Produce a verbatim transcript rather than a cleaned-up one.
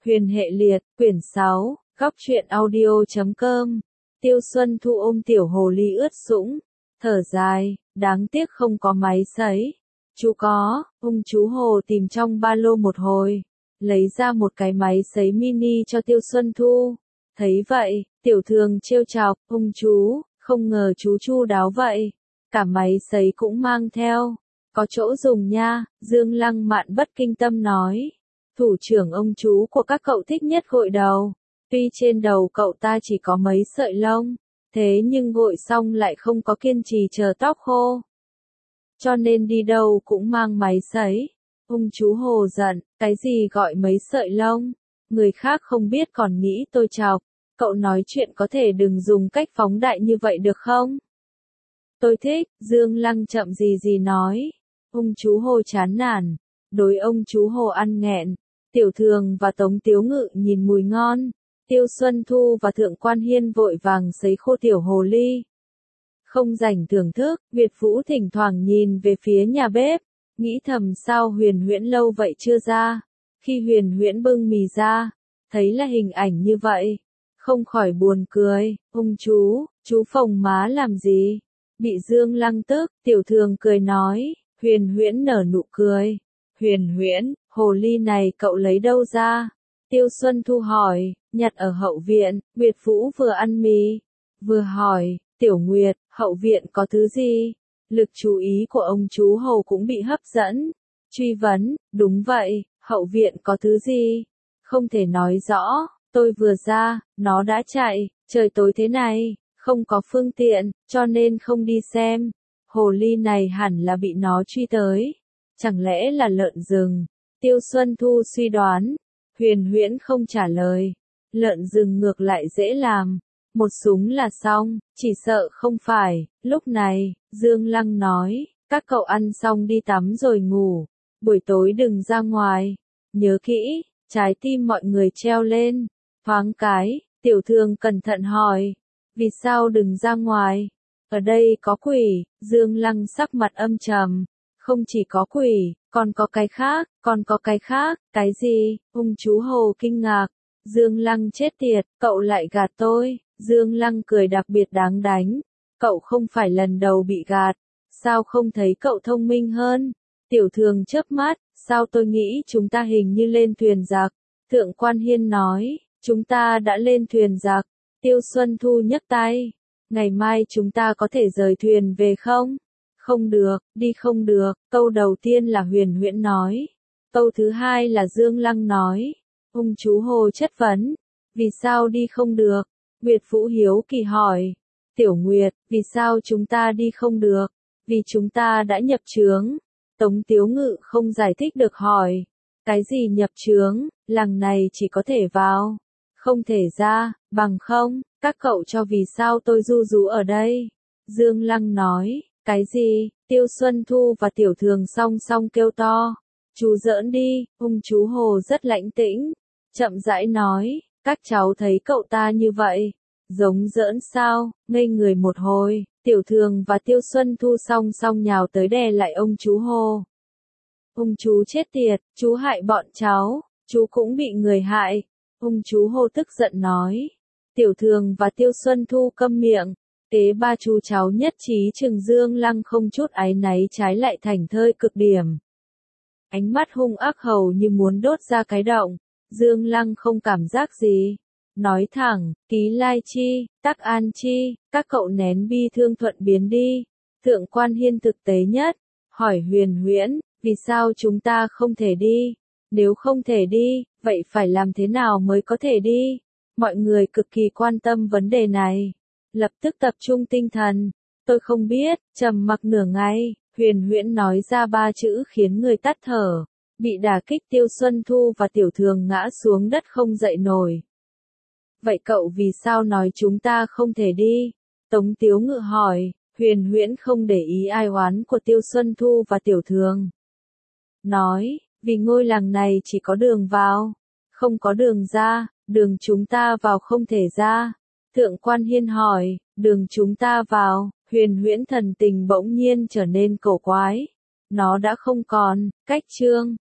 Huyền hệ liệt, quyển sáu, góc truyện audio chấm com. Tiêu Xuân Thu ôm tiểu hồ ly ướt sũng, thở dài, đáng tiếc không có máy sấy. Chú có, ung chú hồ tìm trong ba lô một hồi, lấy ra một cái máy sấy mini cho Tiêu Xuân Thu. Thấy vậy, tiểu thường trêu chọc, ung chú, không ngờ chú chu đáo vậy. Cả máy sấy cũng mang theo, có chỗ dùng nha, Dương Lăng Mạn bất kinh tâm nói. Thủ trưởng ông chú của các cậu thích nhất gội đầu. Tuy trên đầu cậu ta chỉ có mấy sợi lông, thế nhưng gội xong lại không có kiên trì chờ tóc khô. Cho nên đi đâu cũng mang máy sấy. Ông chú hồ giận, cái gì gọi mấy sợi lông? Người khác không biết còn nghĩ tôi chọc. Cậu nói chuyện có thể đừng dùng cách phóng đại như vậy được không? Tôi thích, Dương Lăng chậm gì gì nói. Ông chú hồ chán nản. Đối ông chú hồ ăn nghẹn. Tiểu Thường và Tống Tiếu Ngự nhìn mùi ngon. Tiêu Xuân Thu và Thượng Quan Hiên vội vàng sấy khô tiểu hồ ly. Không rảnh thưởng thức, Việt Vũ thỉnh thoảng nhìn về phía nhà bếp, nghĩ thầm sao Huyền Huyễn lâu vậy chưa ra. Khi Huyền Huyễn bưng mì ra, thấy là hình ảnh như vậy, không khỏi buồn cười. Ông chú, chú phồng má làm gì? Bị Dương Lăng tức, Tiểu Thường cười nói. Huyền Huyễn nở nụ cười. Huyền Huyễn, hồ ly này cậu lấy đâu ra? Tiêu Xuân Thu hỏi. Nhặt ở hậu viện. Việt Vũ vừa ăn mì, vừa hỏi. Tiểu Nguyệt, hậu viện có thứ gì? Lực chú ý của ông chú hầu cũng bị hấp dẫn. Truy vấn, đúng vậy, hậu viện có thứ gì? Không thể nói rõ, tôi vừa ra, nó đã chạy, trời tối thế này, không có phương tiện, cho nên không đi xem. Hồ ly này hẳn là bị nó truy tới. Chẳng lẽ là lợn rừng? Tiêu Xuân Thu suy đoán. Huyền Huyễn không trả lời. Lợn rừng ngược lại dễ làm. Một súng là xong, chỉ sợ không phải. Lúc này, Dương Lăng nói, các cậu ăn xong đi tắm rồi ngủ. Buổi tối đừng ra ngoài. Nhớ kỹ, trái tim mọi người treo lên. Thoáng cái, Tiểu Thường cẩn thận hỏi. Vì sao đừng ra ngoài? Ở đây có quỷ. Dương Lăng sắc mặt âm trầm. Không chỉ có quỷ, còn có cái khác, còn có cái khác. Cái gì? Ung chú hồ kinh ngạc. Dương Lăng chết tiệt, cậu lại gạt tôi. Dương Lăng cười đặc biệt đáng đánh. Cậu không phải lần đầu bị gạt. Sao không thấy cậu thông minh hơn? Tiểu Thường chớp mắt. Sao tôi nghĩ chúng ta hình như lên thuyền giặc? Thượng Quan Hiên nói. Chúng ta đã lên thuyền giặc. Tiêu Xuân Thu nhấc tay. Ngày mai chúng ta có thể rời thuyền về không? Không được, đi không được. Câu đầu tiên là Huyền Huyễn nói. Câu thứ hai là Dương Lăng nói. Ung chú hồ chất vấn. Vì sao đi không được? Việt Vũ hiếu kỳ hỏi. Tiểu Nguyệt, vì sao chúng ta đi không được? Vì chúng ta đã nhập chướng. Tống Tiếu Ngự không giải thích được hỏi. Cái gì nhập chướng? Làng này chỉ có thể vào, không thể ra, bằng không, các cậu cho vì sao tôi du rú ở đây? Dương Lăng nói. Cái gì? Tiêu Xuân Thu và Tiểu Thường song song kêu to. Chú giỡn đi. Ung chú hồ rất lãnh tĩnh, chậm rãi nói. Các cháu thấy cậu ta như vậy, giống giỡn sao? Ngây người một hồi, Tiểu Thường và Tiêu Xuân Thu song song nhào tới đè lại ông chú hồ. Ung chú chết tiệt, chú hại bọn cháu, chú cũng bị người hại. Ung chú hồ tức giận nói. Tiểu Thường và Tiêu Xuân Thu câm miệng. Kế ba chú cháu nhất trí chừng Dương Lăng không chút áy náy, trái lại thành thơi cực điểm. Ánh mắt hung ác hầu như muốn đốt ra cái động. Dương Lăng không cảm giác gì. Nói thẳng, Ký Lai Chi, Tắc An Chi, các cậu nén bi thương thuận biến đi. Thượng Quan Hiên thực tế nhất. Hỏi Huyền Huyễn, vì sao chúng ta không thể đi? Nếu không thể đi, vậy phải làm thế nào mới có thể đi? Mọi người cực kỳ quan tâm vấn đề này. Lập tức tập trung tinh thần. Tôi không biết. Trầm mặc nửa ngày, Huyền Huyễn nói ra ba chữ khiến người tắt thở. Bị đả kích Tiêu Xuân Thu và Tiểu Thường ngã xuống đất không dậy nổi. Vậy cậu vì sao nói chúng ta không thể đi? Tống Tiếu Ngự hỏi. Huyền Huyễn không để ý ai oán của Tiêu Xuân Thu và Tiểu Thường. Nói, vì ngôi làng này chỉ có đường vào, không có đường ra, đường chúng ta vào không thể ra. Thượng Quan Hiên hỏi, đường chúng ta vào? Huyền Huyễn thần tình bỗng nhiên trở nên cổ quái. Nó đã không còn cách chương.